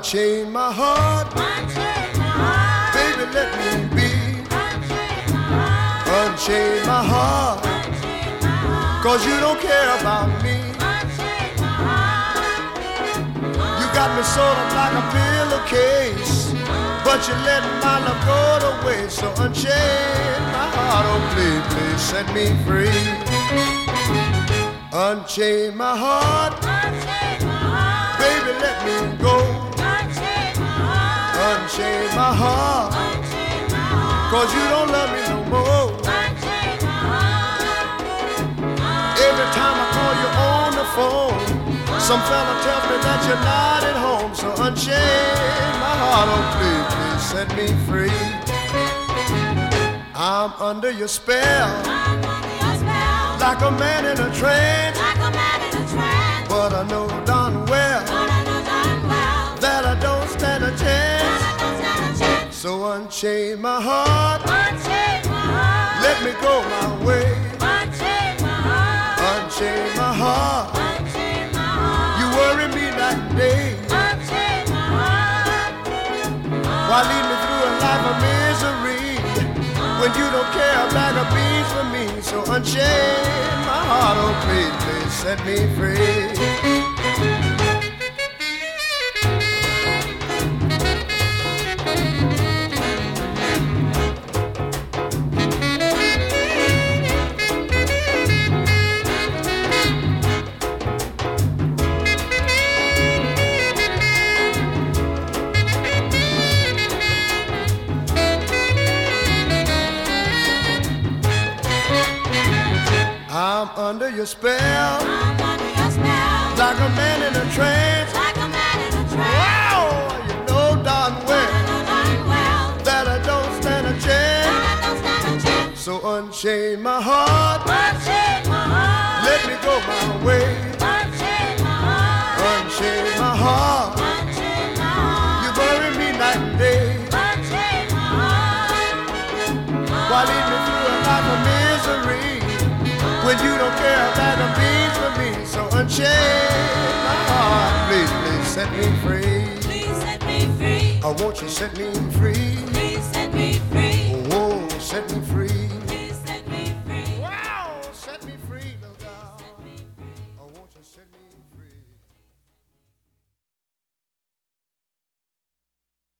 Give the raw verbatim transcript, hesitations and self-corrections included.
Unchain my heart, unchain my heart, baby, let me be. unchain my heart, Unchain my heart, unchain my heart, cause you don't care about me. unchain my heart. You got me sort of like a pillowcase, but you let my love go to waste. So unchain my heart, oh please, please set me free. Unchain my heart, Unchain my heart, baby, let me go. unchain my heart, Unchain my heart, unchain my heart, cause you don't love me no more. unchain my heart. Every time I call you on the phone, some fella tells me that you're not at home. So unchain my heart, oh please, please set me free. I'm under your spell, I'm under your spell, like a man in a trance. like a man in a trance. But I know darn well But I know darn well that I don't stand a that chance. I don't stand a chance. So unchain my heart, Unchain my heart, let me go my way. unchain my heart, Unchain my heart, unchain my heart, you worry me night and day. unchain my heart. Why lead me through a life of misery when you don't care a bag of beans for me? So unchain my heart, oh please, please set me free. I'm under your spell, I'm under your spell, like a man in a trance. like a man in a trance. Wow, you know darn But I well know darn well that I don't stand a chance. that I don't stand a chance. So unchain my heart, Unchain my heart, let me go my way. unchain my heart, Unchain my heart, unchain my heart, you bury me night and day. unchain my heart. Why lead me through a life of misery when you don't care a bag of beans for me? So unchain my heart, please, please set me free. Please set me free. I want you set me free.